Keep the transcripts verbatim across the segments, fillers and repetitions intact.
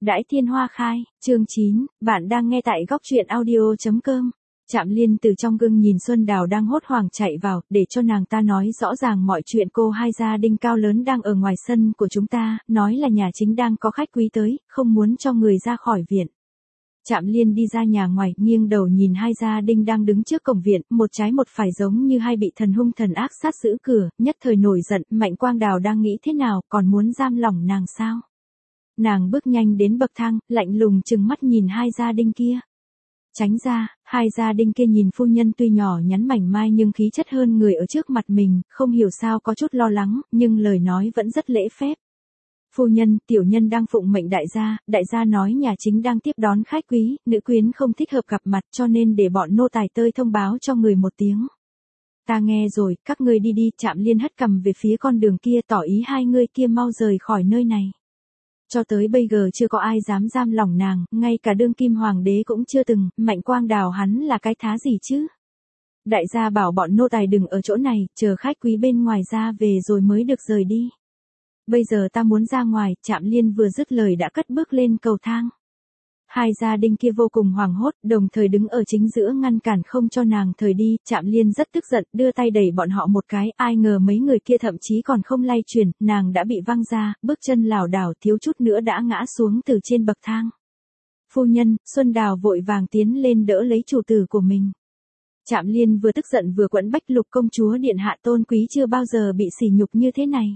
Đãi thiên hoa khai, chương chín, bạn đang nghe tại góc truyện audio chấm com. Trạm Liên từ trong gương nhìn Xuân Đào đang hốt hoảng chạy vào, để cho nàng ta nói rõ ràng mọi chuyện. Cô hai gia đình cao lớn đang ở ngoài sân của chúng ta, nói là nhà chính đang có khách quý tới, không muốn cho người ra khỏi viện. Trạm Liên đi ra nhà ngoài, nghiêng đầu nhìn hai gia đình đang đứng trước cổng viện, một trái một phải giống như hai bị thần hung thần ác sát giữ cửa, nhất thời nổi giận. Mạnh Quang Đào đang nghĩ thế nào, còn muốn giam lỏng nàng sao? Nàng bước nhanh đến bậc thang, lạnh lùng trừng mắt nhìn hai gia đình kia. Tránh ra, hai gia đình kia nhìn phu nhân tuy nhỏ nhắn mảnh mai nhưng khí chất hơn người ở trước mặt mình, không hiểu sao có chút lo lắng, nhưng lời nói vẫn rất lễ phép. Phu nhân, tiểu nhân đang phụng mệnh đại gia, đại gia nói nhà chính đang tiếp đón khách quý, nữ quyến không thích hợp gặp mặt cho nên để bọn nô tài tơi thông báo cho người một tiếng. Ta nghe rồi, các ngươi đi đi. Trạm Liên hất cằm về phía con đường kia, tỏ ý hai người kia mau rời khỏi nơi này. Cho tới bây giờ chưa có ai dám giam lỏng nàng, ngay cả đương kim hoàng đế cũng chưa từng. Mạnh Quang Đào hắn là cái thá gì chứ? Đại gia bảo bọn nô tài đừng ở chỗ này, chờ khách quý bên ngoài ra về rồi mới được rời đi. Bây giờ ta muốn ra ngoài. Trạm Liên vừa dứt lời đã cất bước lên cầu thang. Hai gia đình kia vô cùng hoảng hốt, đồng thời đứng ở chính giữa ngăn cản không cho nàng thời đi. Trạm Liên rất tức giận, đưa tay đẩy bọn họ một cái, ai ngờ mấy người kia thậm chí còn không lay chuyển, nàng đã bị văng ra, bước chân lảo đảo thiếu chút nữa đã ngã xuống từ trên bậc thang. Phu nhân, Xuân Đào vội vàng tiến lên đỡ lấy chủ tử của mình. Trạm Liên vừa tức giận vừa quẫn bách, Lục công chúa điện hạ tôn quý chưa bao giờ bị sỉ nhục như thế này.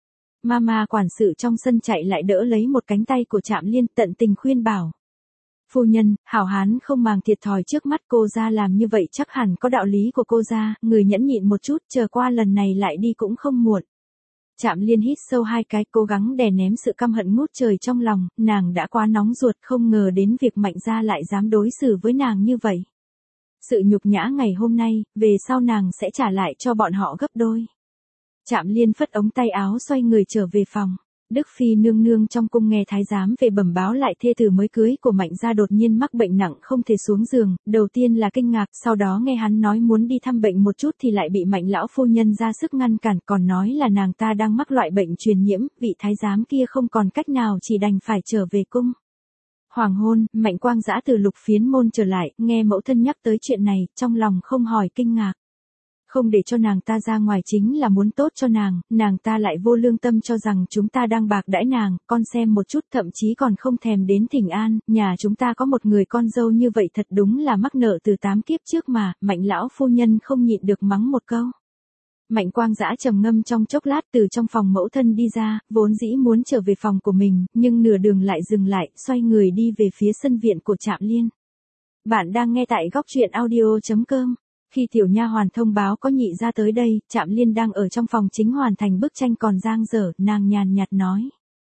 Mama quản sự trong sân chạy lại đỡ lấy một cánh tay của Trạm Liên, tận tình khuyên bảo. Phu nhân, hảo hán không màng thiệt thòi trước mắt, cô ra làm như vậy chắc hẳn có đạo lý của cô ra, người nhẫn nhịn một chút, chờ qua lần này lại đi cũng không muộn. Trạm Liên hít sâu hai cái, cố gắng đè ném sự căm hận ngút trời trong lòng, nàng đã quá nóng ruột, không ngờ đến việc Mạnh gia lại dám đối xử với nàng như vậy. Sự nhục nhã ngày hôm nay, về sau nàng sẽ trả lại cho bọn họ gấp đôi. Trạm Liên phất ống tay áo xoay người trở về phòng. Đức Phi nương nương trong cung nghe thái giám về bẩm báo lại thê tử mới cưới của Mạnh gia đột nhiên mắc bệnh nặng không thể xuống giường, đầu tiên là kinh ngạc, sau đó nghe hắn nói muốn đi thăm bệnh một chút thì lại bị Mạnh lão phu nhân ra sức ngăn cản, còn nói là nàng ta đang mắc loại bệnh truyền nhiễm, vị thái giám kia không còn cách nào chỉ đành phải trở về cung. Hoàng hôn, Mạnh Quang Dã từ Lục Phiến môn trở lại, nghe mẫu thân nhắc tới chuyện này, trong lòng không hỏi kinh ngạc. Không để cho nàng ta ra ngoài chính là muốn tốt cho nàng, nàng ta lại vô lương tâm cho rằng chúng ta đang bạc đãi nàng, con xem một chút, thậm chí còn không thèm đến thỉnh an, nhà chúng ta có một người con dâu như vậy thật đúng là mắc nợ từ tám kiếp trước mà. Mạnh lão phu nhân không nhịn được mắng một câu. Mạnh Quang Dã trầm ngâm trong chốc lát từ trong phòng mẫu thân đi ra, vốn dĩ muốn trở về phòng của mình, nhưng nửa đường lại dừng lại, xoay người đi về phía sân viện của Trạm Liên. Bạn đang nghe tại góc truyện audio chấm com. Khi tiểu nha hoàn thông báo có nhị gia tới đây, Trạm Liên đang ở trong phòng chính hoàn thành bức tranh còn dang dở, nàng nhàn nhạt nói.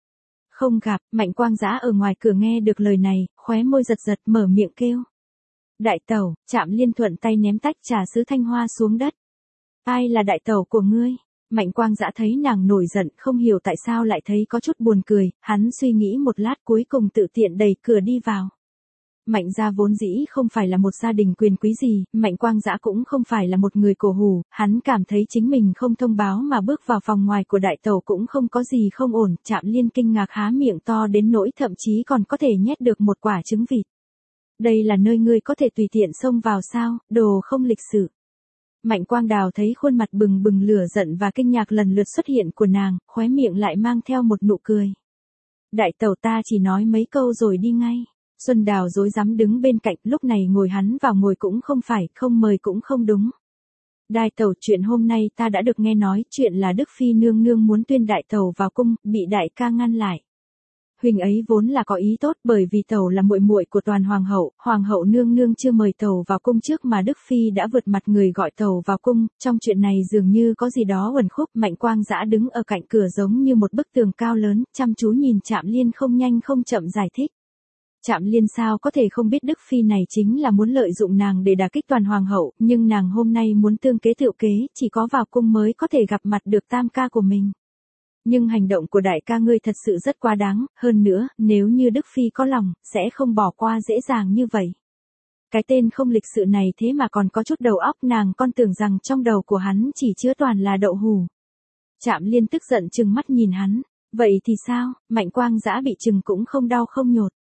Không gặp. Mạnh Quang Dã ở ngoài cửa nghe được lời này, khóe môi giật giật mở miệng kêu. Đại tẩu. Trạm Liên thuận tay ném tách trà sứ thanh hoa xuống đất. Ai là đại tẩu của ngươi? Mạnh Quang Dã thấy nàng nổi giận, không hiểu tại sao lại thấy có chút buồn cười, hắn suy nghĩ một lát cuối cùng tự tiện đẩy cửa đi vào. Mạnh gia vốn dĩ không phải là một gia đình quyền quý gì, Mạnh Quang Dã cũng không phải là một người cổ hủ, hắn cảm thấy chính mình không thông báo mà bước vào phòng ngoài của đại tẩu cũng không có gì không ổn. Trạm Liên kinh ngạc há miệng to đến nỗi thậm chí còn có thể nhét được một quả trứng vịt. Đây là nơi ngươi có thể tùy tiện xông vào sao, đồ không lịch sự. Mạnh Quang Đào thấy khuôn mặt bừng bừng lửa giận và kinh ngạc lần lượt xuất hiện của nàng, khóe miệng lại mang theo một nụ cười. Đại tẩu ta chỉ nói mấy câu rồi đi ngay. Xuân Đào rối rắm đứng bên cạnh, lúc này ngồi hắn vào ngồi cũng không phải, không mời cũng không đúng. Đại tẩu, chuyện hôm nay ta đã được nghe nói, chuyện là Đức Phi nương nương muốn tuyên đại tẩu vào cung, bị đại ca ngăn lại. Huỳnh ấy vốn là có ý tốt, bởi vì tẩu là muội muội của Toàn hoàng hậu, hoàng hậu nương nương chưa mời tẩu vào cung trước mà Đức Phi đã vượt mặt người gọi tẩu vào cung, trong chuyện này dường như có gì đó uẩn khúc. Mạnh Quang Dã đứng ở cạnh cửa giống như một bức tường cao lớn, chăm chú nhìn Trạm Liên không nhanh không chậm giải thích. Trạm Liên sao có thể không biết Đức Phi này chính là muốn lợi dụng nàng để đả kích Toàn hoàng hậu, nhưng nàng hôm nay muốn tương kế tựu kế, chỉ có vào cung mới có thể gặp mặt được tam ca của mình. Nhưng hành động của đại ca ngươi thật sự rất quá đáng, hơn nữa, nếu như Đức Phi có lòng, sẽ không bỏ qua dễ dàng như vậy. Cái tên không lịch sự này thế mà còn có chút đầu óc, nàng con tưởng rằng trong đầu của hắn chỉ chứa toàn là đậu hủ. Trạm Liên tức giận trừng mắt nhìn hắn, vậy thì sao? Mạnh Quang Dã bị trừng cũng không đau không nhột.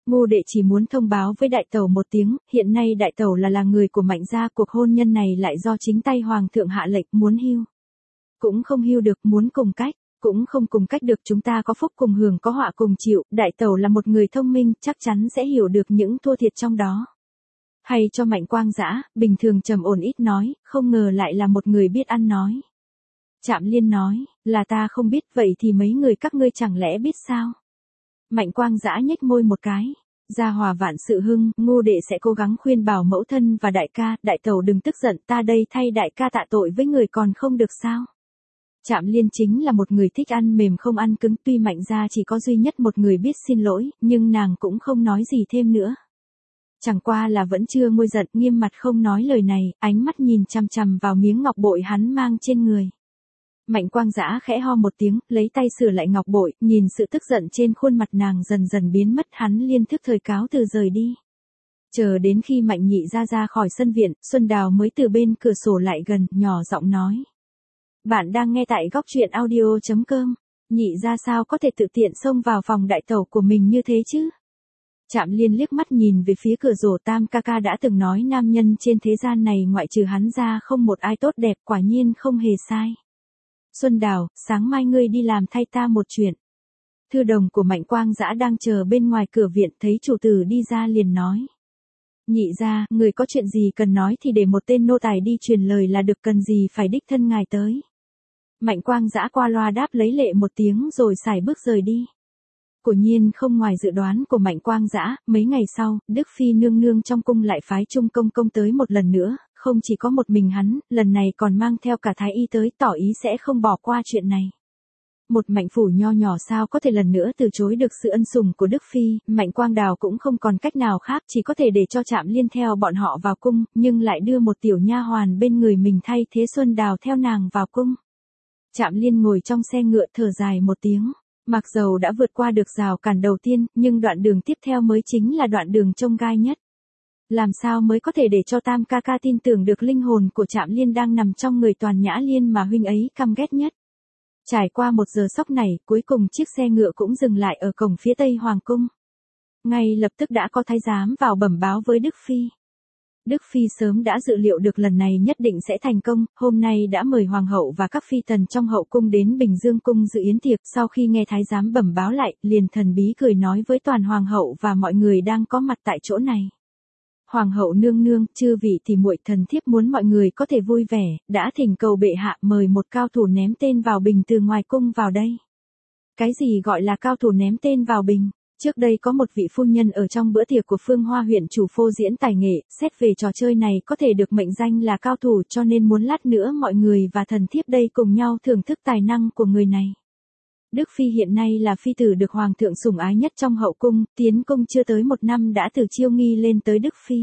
Ngô đệ chỉ muốn thông báo với đại tẩu một tiếng, hiện nay đại tẩu là là người của Mạnh gia, cuộc hôn nhân này lại do chính tay hoàng thượng hạ lệnh, muốn hưu cũng không hưu được, muốn cùng cách cũng không cùng cách được, chúng ta có phúc cùng hưởng có họa cùng chịu, đại tẩu là một người thông minh, chắc chắn sẽ hiểu được những thua thiệt trong đó. Hay cho Mạnh Quang Dã, bình thường trầm ổn ít nói, không ngờ lại là một người biết ăn nói. Trạm Liên nói, là ta không biết, vậy thì mấy người các ngươi chẳng lẽ biết sao? Mạnh Quang Dã nhếch môi một cái. Gia hòa vạn sự hưng, Ngô đệ sẽ cố gắng khuyên bảo mẫu thân và đại ca, đại tẩu đừng tức giận, ta đây thay đại ca tạ tội với người còn không được sao? Trạm Liên chính là một người thích ăn mềm không ăn cứng, tuy Mạnh gia chỉ có duy nhất một người biết xin lỗi, nhưng nàng cũng không nói gì thêm nữa. Chẳng qua là vẫn chưa nguôi giận, nghiêm mặt không nói lời này, ánh mắt nhìn chằm chằm vào miếng ngọc bội hắn mang trên người. Mạnh Quang Dã khẽ ho một tiếng, lấy tay sửa lại ngọc bội, nhìn sự tức giận trên khuôn mặt nàng dần dần biến mất, hắn liên thức thời cáo từ rời đi. Chờ đến khi Mạnh nhị ra ra khỏi sân viện, Xuân Đào mới từ bên cửa sổ lại gần, nhỏ giọng nói. Bạn đang nghe tại góc truyện audio chấm com. Nhị ra sao có thể tự tiện xông vào phòng đại tẩu của mình như thế chứ? Trạm Liên liếc mắt nhìn về phía cửa sổ, Tam ca ca đã từng nói nam nhân trên thế gian này ngoại trừ hắn ra không một ai tốt đẹp, quả nhiên không hề sai. Xuân Đào, sáng mai ngươi đi làm thay ta một chuyện. Thư đồng của Mạnh Quang Dã đang chờ bên ngoài cửa viện, thấy chủ tử đi ra liền nói. Nhị ra, người có chuyện gì cần nói thì để một tên nô tài đi truyền lời là được, cần gì phải đích thân ngài tới. Mạnh Quang Dã qua loa đáp lấy lệ một tiếng rồi sải bước rời đi. Quả nhiên không ngoài dự đoán của Mạnh Quang Dã, mấy ngày sau, Đức Phi nương nương trong cung lại phái Trung Công Công tới một lần nữa, không chỉ có một mình hắn, lần này còn mang theo cả Thái Y tới, tỏ ý sẽ không bỏ qua chuyện này. Một Mạnh phủ nho nhỏ sao có thể lần nữa từ chối được sự ân sủng của Đức Phi, Mạnh Quang Đào cũng không còn cách nào khác, chỉ có thể để cho Trạm Liên theo bọn họ vào cung, nhưng lại đưa một tiểu nha hoàn bên người mình thay thế Xuân Đào theo nàng vào cung. Trạm Liên ngồi trong xe ngựa thở dài một tiếng. Mặc dầu đã vượt qua được rào cản đầu tiên, nhưng đoạn đường tiếp theo mới chính là đoạn đường chông gai nhất. Làm sao mới có thể để cho Tam ca ca tin tưởng được linh hồn của Trạm Liên đang nằm trong người Toàn Nhã Liên mà huynh ấy căm ghét nhất. Trải qua một giờ sốc này, cuối cùng chiếc xe ngựa cũng dừng lại ở cổng phía tây hoàng cung. Ngay lập tức đã có thái giám vào bẩm báo với Đức Phi. Đức Phi sớm đã dự liệu được lần này nhất định sẽ thành công, hôm nay đã mời Hoàng hậu và các phi tần trong hậu cung đến Bình Dương cung dự yến tiệc, sau khi nghe thái giám bẩm báo lại, liền thần bí cười nói với toàn Hoàng hậu và mọi người đang có mặt tại chỗ này. Hoàng hậu nương nương, chư vị thì muội thần thiếp muốn mọi người có thể vui vẻ, đã thỉnh cầu bệ hạ mời một cao thủ ném tên vào bình từ ngoài cung vào đây. Cái gì gọi là cao thủ ném tên vào bình? Trước đây có một vị phu nhân ở trong bữa tiệc của Phương Hoa huyện chủ phô diễn tài nghệ, xét về trò chơi này có thể được mệnh danh là cao thủ, cho nên muốn lát nữa mọi người và thần thiếp đây cùng nhau thưởng thức tài năng của người này. Đức Phi hiện nay là phi tử được Hoàng thượng sủng ái nhất trong hậu cung, tiến cung chưa tới một năm đã từ chiêu nghi lên tới Đức Phi.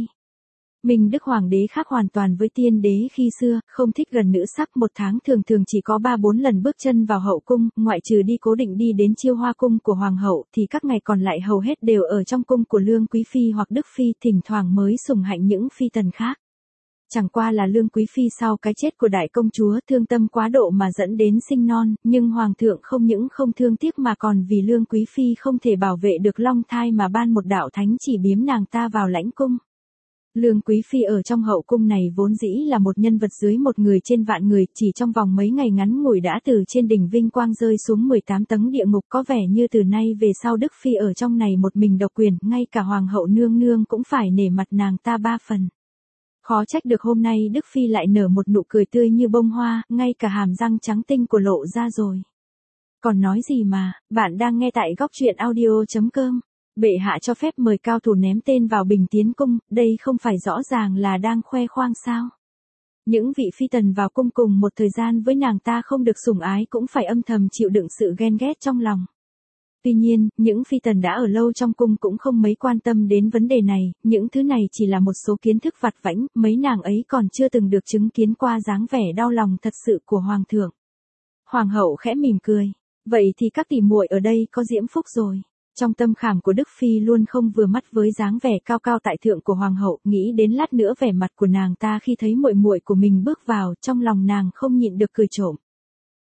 Mình Đức Hoàng đế khác hoàn toàn với tiên đế khi xưa, không thích gần nữ sắc, một tháng thường thường chỉ có ba bốn lần bước chân vào hậu cung, ngoại trừ đi cố định đi đến chiêu hoa cung của Hoàng hậu thì các ngày còn lại hầu hết đều ở trong cung của Lương Quý Phi hoặc Đức Phi, thỉnh thoảng mới sủng hạnh những phi tần khác. Chẳng qua là Lương Quý Phi sau cái chết của đại công chúa thương tâm quá độ mà dẫn đến sinh non, nhưng Hoàng thượng không những không thương tiếc mà còn vì Lương Quý Phi không thể bảo vệ được long thai mà ban một đạo thánh chỉ biếm nàng ta vào lãnh cung. Lương Quý Phi ở trong hậu cung này vốn dĩ là một nhân vật dưới một người trên vạn người, chỉ trong vòng mấy ngày ngắn ngủi đã từ trên đỉnh vinh quang rơi xuống mười tám tầng địa ngục, có vẻ như từ nay về sau Đức Phi ở trong này một mình độc quyền, ngay cả Hoàng hậu nương nương cũng phải nể mặt nàng ta ba phần. Khó trách được hôm nay Đức Phi lại nở một nụ cười tươi như bông hoa, ngay cả hàm răng trắng tinh của lộ ra rồi. Còn nói gì mà, bạn đang nghe tại góc truyện audio chấm com. Bệ hạ cho phép mời cao thủ ném tên vào bình tiến cung, đây không phải rõ ràng là đang khoe khoang sao? Những vị phi tần vào cung cùng một thời gian với nàng ta không được sủng ái cũng phải âm thầm chịu đựng sự ghen ghét trong lòng. Tuy nhiên, những phi tần đã ở lâu trong cung cũng không mấy quan tâm đến vấn đề này, những thứ này chỉ là một số kiến thức vặt vãnh, mấy nàng ấy còn chưa từng được chứng kiến qua dáng vẻ đau lòng thật sự của Hoàng thượng. Hoàng hậu khẽ mỉm cười, vậy thì các tỷ muội ở đây có diễm phúc rồi. Trong tâm khảm của Đức Phi luôn không vừa mắt với dáng vẻ cao cao tại thượng của Hoàng hậu, nghĩ đến lát nữa vẻ mặt của nàng ta khi thấy muội muội của mình bước vào, trong lòng nàng không nhịn được cười trộm.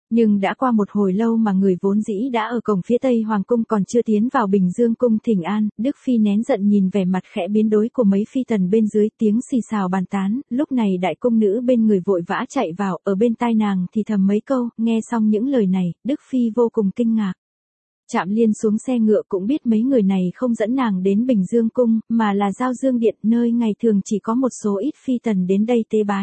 Nhưng đã qua một hồi lâu mà người vốn dĩ đã ở cổng phía tây hoàng cung còn chưa tiến vào Bình Dương cung thỉnh an, Đức Phi nén giận nhìn vẻ mặt khẽ biến đổi của mấy phi tần bên dưới, tiếng xì xào bàn tán, lúc này đại cung nữ bên người vội vã chạy vào, ở bên tai nàng thì thầm mấy câu, nghe xong những lời này, Đức Phi vô cùng kinh ngạc. Trạm Liên xuống xe ngựa cũng biết mấy người này không dẫn nàng đến Bình Dương cung, mà là Giao Dương Điện, nơi ngày thường chỉ có một số ít phi tần đến đây tế bái.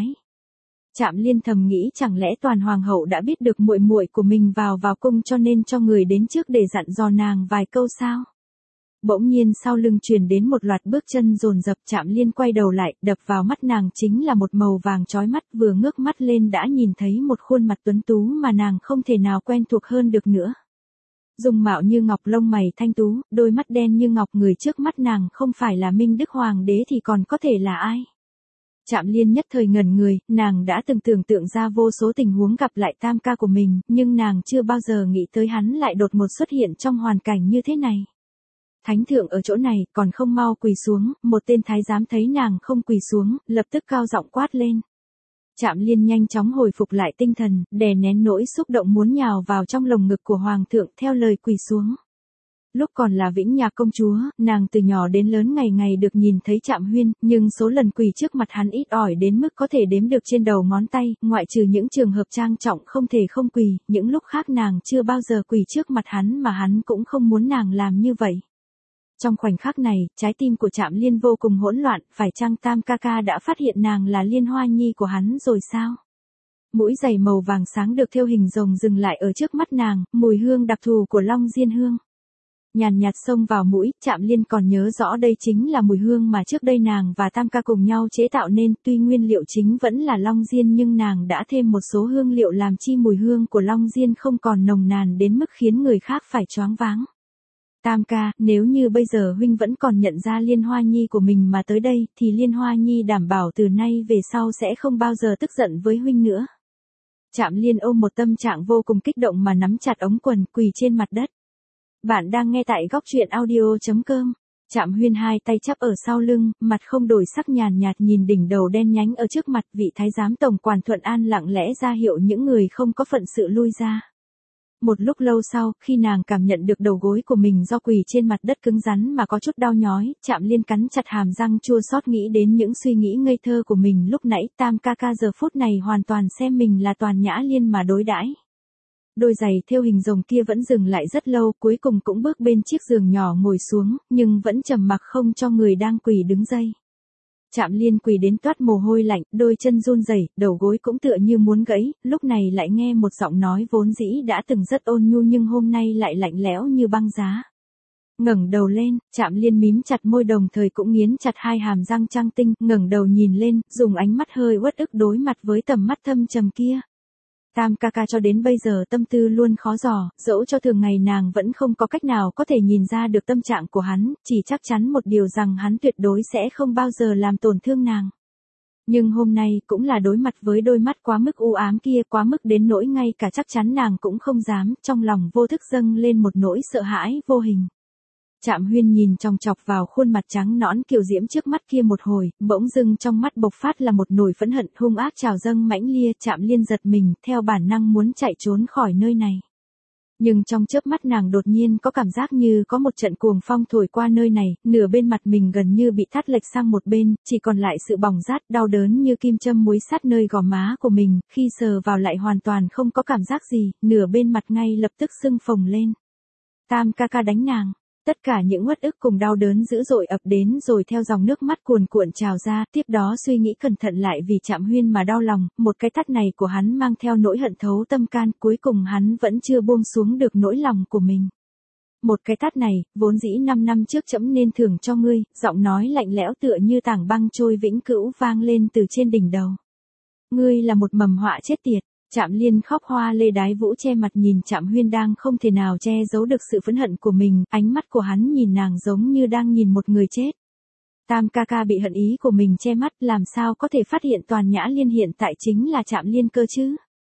Trạm Liên thầm nghĩ chẳng lẽ Toàn hoàng hậu đã biết được muội muội của mình vào vào cung cho nên cho người đến trước để dặn dò nàng vài câu sao? Bỗng nhiên sau lưng truyền đến một loạt bước chân dồn dập, Trạm Liên quay đầu lại, đập vào mắt nàng chính là một màu vàng chói mắt, vừa ngước mắt lên đã nhìn thấy một khuôn mặt tuấn tú mà nàng không thể nào quen thuộc hơn được nữa. Dung mạo như ngọc, lông mày thanh tú, đôi mắt đen như ngọc, người trước mắt nàng không phải là Minh Đức Hoàng đế thì còn có thể là ai? Trạm Liên nhất thời ngẩn người, nàng đã từng tưởng tượng ra vô số tình huống gặp lại tam ca của mình, nhưng nàng chưa bao giờ nghĩ tới hắn lại đột ngột xuất hiện trong hoàn cảnh như thế này. Thánh thượng ở chỗ này, còn không mau quỳ xuống, một tên thái giám thấy nàng không quỳ xuống, lập tức cao giọng quát lên. Trạm Liên nhanh chóng hồi phục lại tinh thần, đè nén nỗi xúc động muốn nhào vào trong lồng ngực của hoàng thượng, theo lời quỳ xuống. Lúc còn là Vĩnh Nhạc công chúa, nàng từ nhỏ đến lớn ngày ngày được nhìn thấy Trạm Huyên, nhưng số lần quỳ trước mặt hắn ít ỏi đến mức có thể đếm được trên đầu ngón tay, ngoại trừ những trường hợp trang trọng không thể không quỳ, những lúc khác nàng chưa bao giờ quỳ trước mặt hắn mà hắn cũng không muốn nàng làm như vậy. Trong khoảnh khắc này, trái tim của Trạm Liên vô cùng hỗn loạn, phải chăng tam ca ca đã phát hiện nàng là Liên Hoa Nhi của hắn rồi sao? Mũi giày màu vàng sáng được thêu hình rồng dừng lại ở trước mắt nàng, mùi hương đặc thù của Long Diên hương nhàn nhạt xông vào mũi, Trạm Liên còn nhớ rõ đây chính là mùi hương mà trước đây nàng và tam ca cùng nhau chế tạo nên, tuy nguyên liệu chính vẫn là Long Diên nhưng nàng đã thêm một số hương liệu làm chi mùi hương của Long Diên không còn nồng nàn đến mức khiến người khác phải choáng váng. Tam ca, nếu như bây giờ huynh vẫn còn nhận ra Liên Hoa Nhi của mình mà tới đây, thì Liên Hoa Nhi đảm bảo từ nay về sau sẽ không bao giờ tức giận với huynh nữa. Trạm Liên ôm một tâm trạng vô cùng kích động mà nắm chặt ống quần, quỳ trên mặt đất. Bạn đang nghe tại góc truyện audio chấm com. Trạm Huyên hai tay chắp ở sau lưng, mặt không đổi sắc, nhàn nhạt nhìn đỉnh đầu đen nhánh ở trước mặt, vị thái giám tổng quản Thuận An lặng lẽ ra hiệu những người không có phận sự lui ra. Một lúc lâu sau, khi nàng cảm nhận được đầu gối của mình do quỳ trên mặt đất cứng rắn mà có chút đau nhói, Trạm Liên cắn chặt hàm răng chua xót nghĩ đến những suy nghĩ ngây thơ của mình lúc nãy, tam ca ca giờ phút này hoàn toàn xem mình là Toàn Nhã Liên mà đối đãi. Đôi giày thêu hình rồng kia vẫn dừng lại rất lâu, cuối cùng cũng bước bên chiếc giường nhỏ ngồi xuống, nhưng vẫn trầm mặc không cho người đang quỳ đứng dậy. Trạm Liên quỳ đến toát mồ hôi lạnh, đôi chân run rẩy, đầu gối cũng tựa như muốn gãy, lúc này lại nghe một giọng nói vốn dĩ đã từng rất ôn nhu nhưng hôm nay lại lạnh lẽo như băng giá. Ngẩng đầu lên, Trạm Liên mím chặt môi đồng thời cũng nghiến chặt hai hàm răng trăng tinh, ngẩng đầu nhìn lên, dùng ánh mắt hơi uất ức đối mặt với tầm mắt thâm trầm kia. Tam ca ca cho đến bây giờ tâm tư luôn khó dò, dẫu cho thường ngày nàng vẫn không có cách nào có thể nhìn ra được tâm trạng của hắn, chỉ chắc chắn một điều rằng hắn tuyệt đối sẽ không bao giờ làm tổn thương nàng. Nhưng hôm nay cũng là đối mặt với đôi mắt quá mức u ám kia, quá mức đến nỗi ngay cả chắc chắn nàng cũng không dám, trong lòng vô thức dâng lên một nỗi sợ hãi vô hình. Trạm Huyên nhìn chòng chọc vào khuôn mặt trắng nõn kiều diễm trước mắt kia một hồi, bỗng dưng trong mắt bộc phát là một nỗi phẫn hận hung ác trào dâng mãnh lia. Trạm Liên giật mình, theo bản năng muốn chạy trốn khỏi nơi này. Nhưng trong chớp mắt nàng đột nhiên có cảm giác như có một trận cuồng phong thổi qua nơi này, nửa bên mặt mình gần như bị thắt lệch sang một bên, chỉ còn lại sự bỏng rát đau đớn như kim châm muối sát nơi gò má của mình, khi sờ vào lại hoàn toàn không có cảm giác gì, nửa bên mặt ngay lập tức sưng phồng lên. Tam ca ca đánh nàng. Tất cả những uất ức cùng đau đớn dữ dội ập đến rồi theo dòng nước mắt cuồn cuộn trào ra, tiếp đó suy nghĩ cẩn thận lại vì Trạm Huyên mà đau lòng, một cái tát này của hắn mang theo nỗi hận thấu tâm can, cuối cùng hắn vẫn chưa buông xuống được nỗi lòng của mình. Một cái tát này, vốn dĩ năm năm trước trẫm nên thưởng cho ngươi, giọng nói lạnh lẽo tựa như tảng băng trôi vĩnh cửu vang lên từ trên đỉnh đầu. Ngươi là một mầm họa chết tiệt. Trạm Liên khóc hoa lê đái vũ che mặt nhìn Trạm Huyên đang không thể nào che giấu được sự phẫn hận của mình, ánh mắt của hắn nhìn nàng giống như đang nhìn một người chết. Tam ca ca bị hận ý của mình che mắt, làm sao có thể phát hiện Toàn Nhã Liên hiện tại chính là Trạm Liên cơ chứ?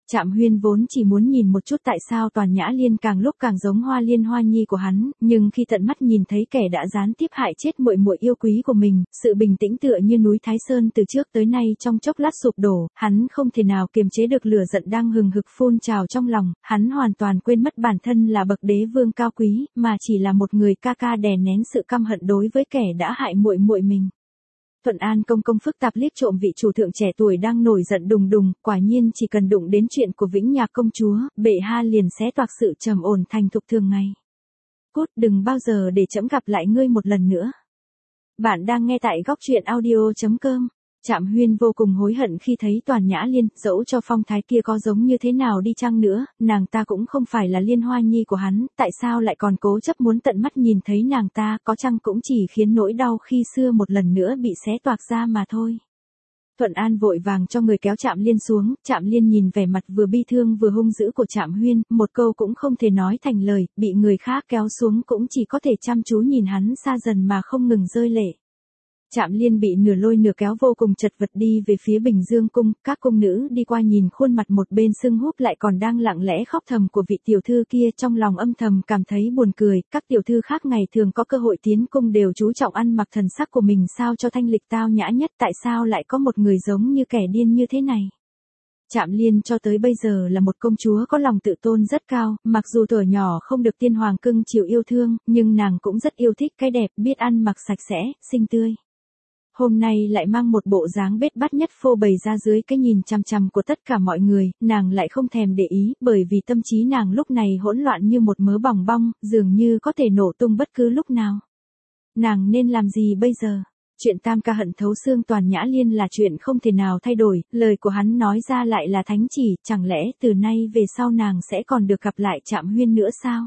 Trạm Huyên vốn chỉ muốn nhìn một chút tại sao Toàn Nhã Liên càng lúc càng giống Hoa Liên Hoa Nhi của hắn, nhưng khi tận mắt nhìn thấy kẻ đã gián tiếp hại chết muội muội yêu quý của mình, sự bình tĩnh tựa như núi Thái Sơn từ trước tới nay trong chốc lát sụp đổ, hắn không thể nào kiềm chế được lửa giận đang hừng hực phun trào trong lòng, hắn hoàn toàn quên mất bản thân là bậc đế vương cao quý, mà chỉ là một người ca ca đè nén sự căm hận đối với kẻ đã hại muội muội mình. Thuận An công công phức tạp liếc trộm vị chủ thượng trẻ tuổi đang nổi giận đùng đùng, quả nhiên chỉ cần đụng đến chuyện của Vĩnh Nhạc công chúa, bệ hạ liền sẽ toạc sự trầm ổn thành thục thường ngày. Cút, đừng bao giờ để trẫm gặp lại ngươi một lần nữa. Bạn đang nghe tại góc truyện audio chấm com. Trạm Huyên vô cùng hối hận khi thấy Toàn Nhã Liên, dẫu cho phong thái kia có giống như thế nào đi chăng nữa, nàng ta cũng không phải là Liên Hoa Nhi của hắn, tại sao lại còn cố chấp muốn tận mắt nhìn thấy nàng ta, có chăng cũng chỉ khiến nỗi đau khi xưa một lần nữa bị xé toạc ra mà thôi. Thuận An vội vàng cho người kéo Trạm Liên xuống, Trạm Liên nhìn vẻ mặt vừa bi thương vừa hung dữ của Trạm Huyên, một câu cũng không thể nói thành lời, bị người khác kéo xuống cũng chỉ có thể chăm chú nhìn hắn xa dần mà không ngừng rơi lệ. Trạm Liên bị nửa lôi nửa kéo vô cùng chật vật đi về phía Bình Dương cung, các cung nữ đi qua nhìn khuôn mặt một bên sưng húp lại còn đang lặng lẽ khóc thầm của vị tiểu thư kia, trong lòng âm thầm cảm thấy buồn cười, các tiểu thư khác ngày thường có cơ hội tiến cung đều chú trọng ăn mặc thần sắc của mình sao cho thanh lịch tao nhã nhất, tại sao lại có một người giống như kẻ điên như thế này. Trạm Liên cho tới bây giờ là một công chúa có lòng tự tôn rất cao, mặc dù tuổi nhỏ không được tiên hoàng cưng chiều yêu thương, nhưng nàng cũng rất yêu thích cái đẹp, biết ăn mặc sạch sẽ, xinh tươi. Hôm nay lại mang một bộ dáng bết bát nhất phô bày ra dưới cái nhìn chằm chằm của tất cả mọi người, nàng lại không thèm để ý, bởi vì tâm trí nàng lúc này hỗn loạn như một mớ bòng bong, dường như có thể nổ tung bất cứ lúc nào. Nàng nên làm gì bây giờ? Chuyện tam ca hận thấu xương Toàn Nhã Liên là chuyện không thể nào thay đổi, lời của hắn nói ra lại là thánh chỉ, chẳng lẽ từ nay về sau nàng sẽ còn được gặp lại Trạm Huyên nữa sao?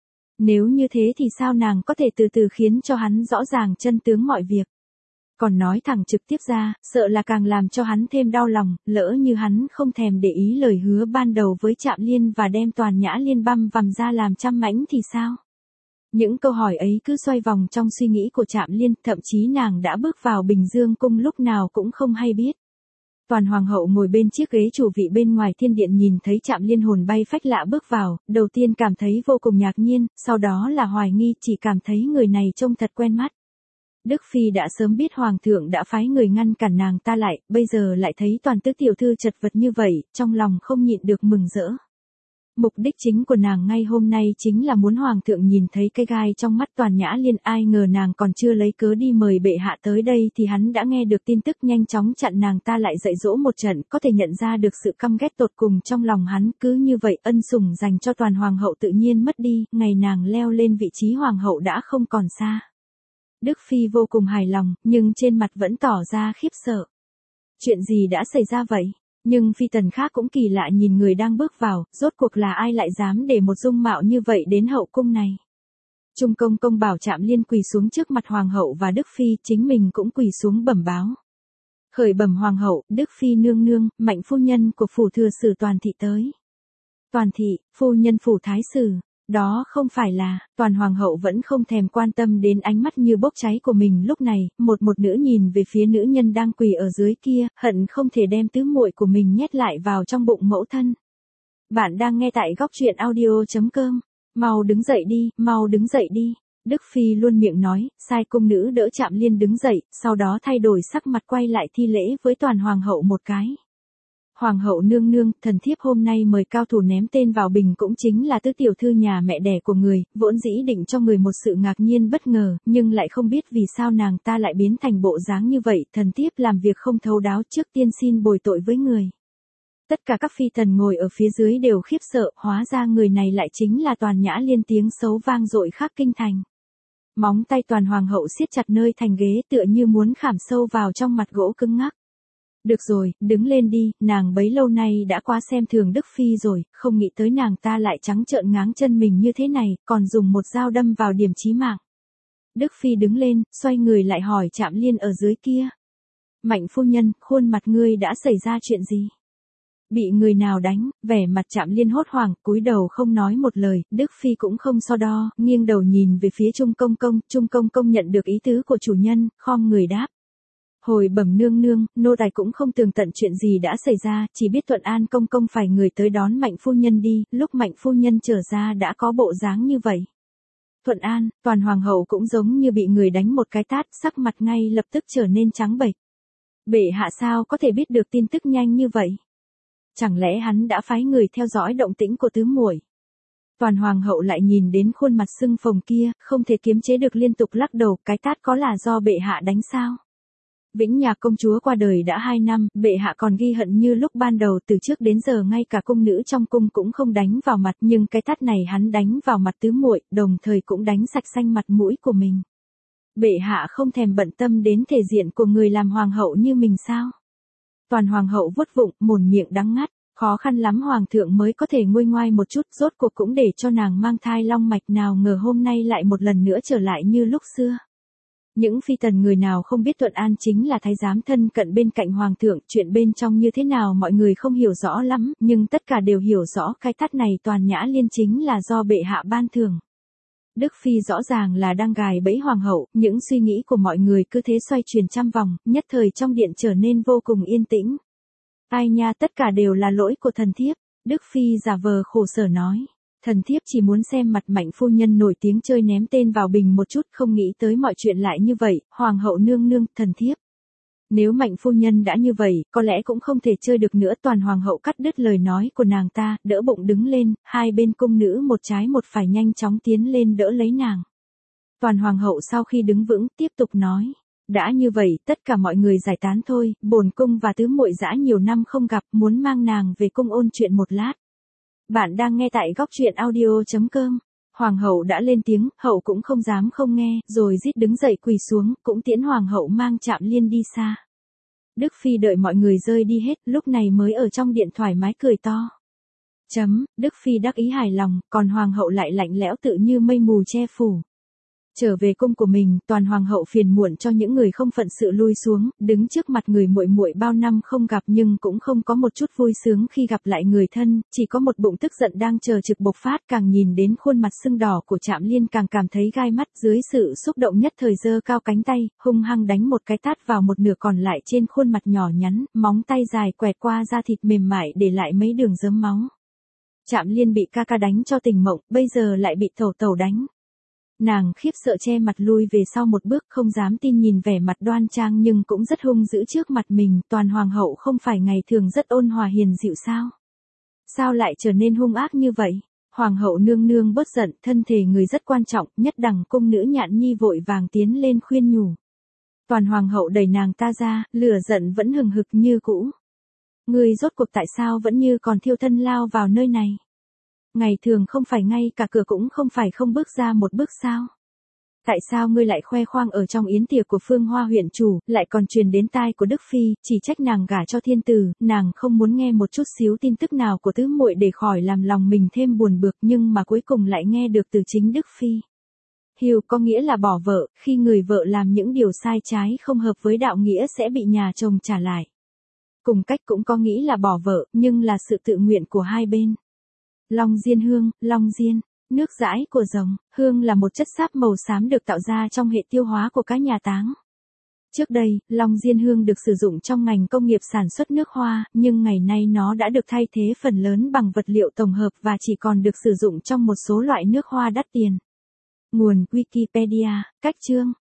Nếu như thế thì sao nàng có thể từ từ khiến cho hắn rõ ràng chân tướng mọi việc? Còn nói thẳng trực tiếp ra, sợ là càng làm cho hắn thêm đau lòng, lỡ như hắn không thèm để ý lời hứa ban đầu với Trạm Liên và đem Toàn Nhã Liên băm vằm ra làm trăm mảnh thì sao? Những câu hỏi ấy cứ xoay vòng trong suy nghĩ của Trạm Liên, thậm chí nàng đã bước vào Bình Dương cung lúc nào cũng không hay biết. Toàn hoàng hậu ngồi bên chiếc ghế chủ vị bên ngoài thiên điện nhìn thấy Trạm Liên hồn bay phách lạ bước vào, đầu tiên cảm thấy vô cùng ngạc nhiên, sau đó là hoài nghi, chỉ cảm thấy người này trông thật quen mắt. Đức Phi đã sớm biết Hoàng thượng đã phái người ngăn cản nàng ta lại, bây giờ lại thấy Toàn tứ tiểu thư chật vật như vậy, trong lòng không nhịn được mừng rỡ. Mục đích chính của nàng ngay hôm nay chính là muốn Hoàng thượng nhìn thấy cái gai trong mắt Toàn Nhã Liên, ai ngờ nàng còn chưa lấy cớ đi mời bệ hạ tới đây thì hắn đã nghe được tin tức, nhanh chóng chặn nàng ta lại dạy dỗ một trận, có thể nhận ra được sự căm ghét tột cùng trong lòng hắn, cứ như vậy ân sủng dành cho Toàn hoàng hậu tự nhiên mất đi, ngày nàng leo lên vị trí hoàng hậu đã không còn xa. Đức Phi vô cùng hài lòng, nhưng trên mặt vẫn tỏ ra khiếp sợ. Chuyện gì đã xảy ra vậy? Nhưng phi tần khác cũng kỳ lạ nhìn người đang bước vào, rốt cuộc là ai lại dám để một dung mạo như vậy đến hậu cung này. Trung công công bảo Trạm Liên quỳ xuống trước mặt hoàng hậu và Đức Phi, chính mình cũng quỳ xuống bẩm báo. Khởi bẩm hoàng hậu, Đức Phi nương nương, Mạnh phu nhân của phủ thừa sử Toàn thị tới. Toàn thị, phu nhân phủ thái sử. Đó không phải là, Toàn hoàng hậu vẫn không thèm quan tâm đến ánh mắt như bốc cháy của mình lúc này, một một nữ nhìn về phía nữ nhân đang quỳ ở dưới kia, hận không thể đem tứ muội của mình nhét lại vào trong bụng mẫu thân. Bạn đang nghe tại góc truyện audio chấm com, mau đứng dậy đi, mau đứng dậy đi. Đức Phi luôn miệng nói, sai cung nữ đỡ Trạm Liên đứng dậy, sau đó thay đổi sắc mặt quay lại thi lễ với Toàn hoàng hậu một cái. Hoàng hậu nương nương, thần thiếp hôm nay mời cao thủ ném tên vào bình cũng chính là tứ tiểu thư nhà mẹ đẻ của người, vốn dĩ định cho người một sự ngạc nhiên bất ngờ, nhưng lại không biết vì sao nàng ta lại biến thành bộ dáng như vậy, thần thiếp làm việc không thấu đáo, trước tiên xin bồi tội với người. Tất cả các phi tần ngồi ở phía dưới đều khiếp sợ, hóa ra người này lại chính là Toàn Nhã Liên, tiếng xấu vang dội khắp kinh thành. Móng tay Toàn hoàng hậu siết chặt nơi thành ghế tựa như muốn khảm sâu vào trong mặt gỗ cứng ngắc. Được rồi, đứng lên đi, nàng bấy lâu nay đã quá xem thường Đức Phi rồi, không nghĩ tới nàng ta lại trắng trợn ngáng chân mình như thế này, còn dùng một dao đâm vào điểm chí mạng. Đức Phi đứng lên, xoay người lại hỏi Trạm Liên ở dưới kia. Mạnh phu nhân, khuôn mặt ngươi đã xảy ra chuyện gì? Bị người nào đánh? Vẻ mặt Trạm Liên hốt hoảng, cúi đầu không nói một lời, Đức Phi cũng không so đo, nghiêng đầu nhìn về phía Trung công công, Trung công công nhận được ý tứ của chủ nhân, khom người đáp. Hồi bẩm nương nương, nô tài cũng không tường tận chuyện gì đã xảy ra, chỉ biết Thuận An công công phải người tới đón Mạnh phu nhân đi, lúc Mạnh phu nhân trở ra đã có bộ dáng như vậy. Thuận An, Toàn hoàng hậu cũng giống như bị người đánh một cái tát, sắc mặt ngay lập tức trở nên trắng bệch. Bệ hạ sao có thể biết được tin tức nhanh như vậy? Chẳng lẽ hắn đã phái người theo dõi động tĩnh của tứ muội? Toàn hoàng hậu lại nhìn đến khuôn mặt sưng phồng kia, không thể kiềm chế được liên tục lắc đầu, cái tát có là do bệ hạ đánh sao? Vĩnh Nhạc công chúa qua đời đã hai năm, bệ hạ còn ghi hận như lúc ban đầu, từ trước đến giờ ngay cả cung nữ trong cung cũng không đánh vào mặt, nhưng cái tát này hắn đánh vào mặt tứ muội, đồng thời cũng đánh sạch xanh mặt mũi của mình. Bệ hạ không thèm bận tâm đến thể diện của người làm hoàng hậu như mình sao? Toàn hoàng hậu vuốt vụng, mồm miệng đắng ngắt, khó khăn lắm hoàng thượng mới có thể nguôi ngoai một chút, rốt cuộc cũng để cho nàng mang thai long mạch, nào ngờ hôm nay lại một lần nữa trở lại như lúc xưa. Những phi tần người nào không biết Thuận An chính là thái giám thân cận bên cạnh hoàng thượng, chuyện bên trong như thế nào mọi người không hiểu rõ lắm, nhưng tất cả đều hiểu rõ cái tát này Toàn Nhã Liên chính là do bệ hạ ban thưởng. Đức phi rõ ràng là đang gài bẫy hoàng hậu, những suy nghĩ của mọi người cứ thế xoay chuyển trăm vòng, nhất thời trong điện trở nên vô cùng yên tĩnh. Ai nha, tất cả đều là lỗi của thần thiếp, Đức phi giả vờ khổ sở nói. Thần thiếp chỉ muốn xem mặt Mạnh phu nhân nổi tiếng chơi ném tên vào bình một chút, không nghĩ tới mọi chuyện lại như vậy, hoàng hậu nương nương, thần thiếp. Nếu Mạnh phu nhân đã như vậy, có lẽ cũng không thể chơi được nữa. Toàn hoàng hậu cắt đứt lời nói của nàng ta, đỡ bụng đứng lên, hai bên cung nữ một trái một phải nhanh chóng tiến lên đỡ lấy nàng. Toàn hoàng hậu sau khi đứng vững, tiếp tục nói. Đã như vậy, tất cả mọi người giải tán thôi, bổn cung và tứ muội dã nhiều năm không gặp, muốn mang nàng về cung ôn chuyện một lát. Bạn đang nghe tại góc truyện audio chấm com. Hoàng hậu đã lên tiếng, hậu cũng không dám không nghe, rồi rít đứng dậy quỳ xuống, cũng tiễn hoàng hậu mang Trạm Liên đi xa. Đức phi đợi mọi người rơi đi hết, lúc này mới ở trong điện thoải mái cười to. Chấm, Đức phi đắc ý hài lòng, còn hoàng hậu lại lạnh lẽo tự như mây mù che phủ. Trở về cung của mình, Toàn hoàng hậu phiền muộn cho những người không phận sự lui xuống, đứng trước mặt người muội muội bao năm không gặp nhưng cũng không có một chút vui sướng khi gặp lại người thân, chỉ có một bụng tức giận đang chờ trực bộc phát. Càng nhìn đến khuôn mặt sưng đỏ của Trạm Liên càng cảm thấy gai mắt, dưới sự xúc động nhất thời giơ cao cánh tay, hung hăng đánh một cái tát vào một nửa còn lại trên khuôn mặt nhỏ nhắn, móng tay dài quẹt qua da thịt mềm mại để lại mấy đường rớm máu. Trạm Liên bị ca ca đánh cho tỉnh mộng, bây giờ lại bị tẩu tẩu đánh. Nàng khiếp sợ che mặt lui về sau một bước, không dám tin nhìn vẻ mặt đoan trang nhưng cũng rất hung dữ trước mặt mình. Toàn hoàng hậu không phải ngày thường rất ôn hòa hiền dịu sao? Sao lại trở nên hung ác như vậy? Hoàng hậu nương nương bớt giận, thân thể người rất quan trọng, nhất đẳng cung nữ Nhạn Nhi vội vàng tiến lên khuyên nhủ. Toàn hoàng hậu đẩy nàng ta ra, lửa giận vẫn hừng hực như cũ. Ngươi rốt cuộc tại sao vẫn như còn thiêu thân lao vào nơi này? Ngày thường không phải ngay cả cửa cũng không phải không bước ra một bước sao? Tại sao ngươi lại khoe khoang ở trong yến tiệc của Phương Hoa huyện chủ, lại còn truyền đến tai của Đức phi, chỉ trách nàng gả cho thiên tử, nàng không muốn nghe một chút xíu tin tức nào của tứ muội để khỏi làm lòng mình thêm buồn bực, nhưng mà cuối cùng lại nghe được từ chính Đức phi. Hiu có nghĩa là bỏ vợ, khi người vợ làm những điều sai trái không hợp với đạo nghĩa sẽ bị nhà chồng trả lại. Cùng cách cũng có nghĩ là bỏ vợ, nhưng là sự tự nguyện của hai bên. Long diên hương, long diên, nước dãi của rồng, hương là một chất xáp màu xám được tạo ra trong hệ tiêu hóa của các nhà táng. Trước đây, long diên hương được sử dụng trong ngành công nghiệp sản xuất nước hoa, nhưng ngày nay nó đã được thay thế phần lớn bằng vật liệu tổng hợp và chỉ còn được sử dụng trong một số loại nước hoa đắt tiền. Nguồn Wikipedia, cách chương.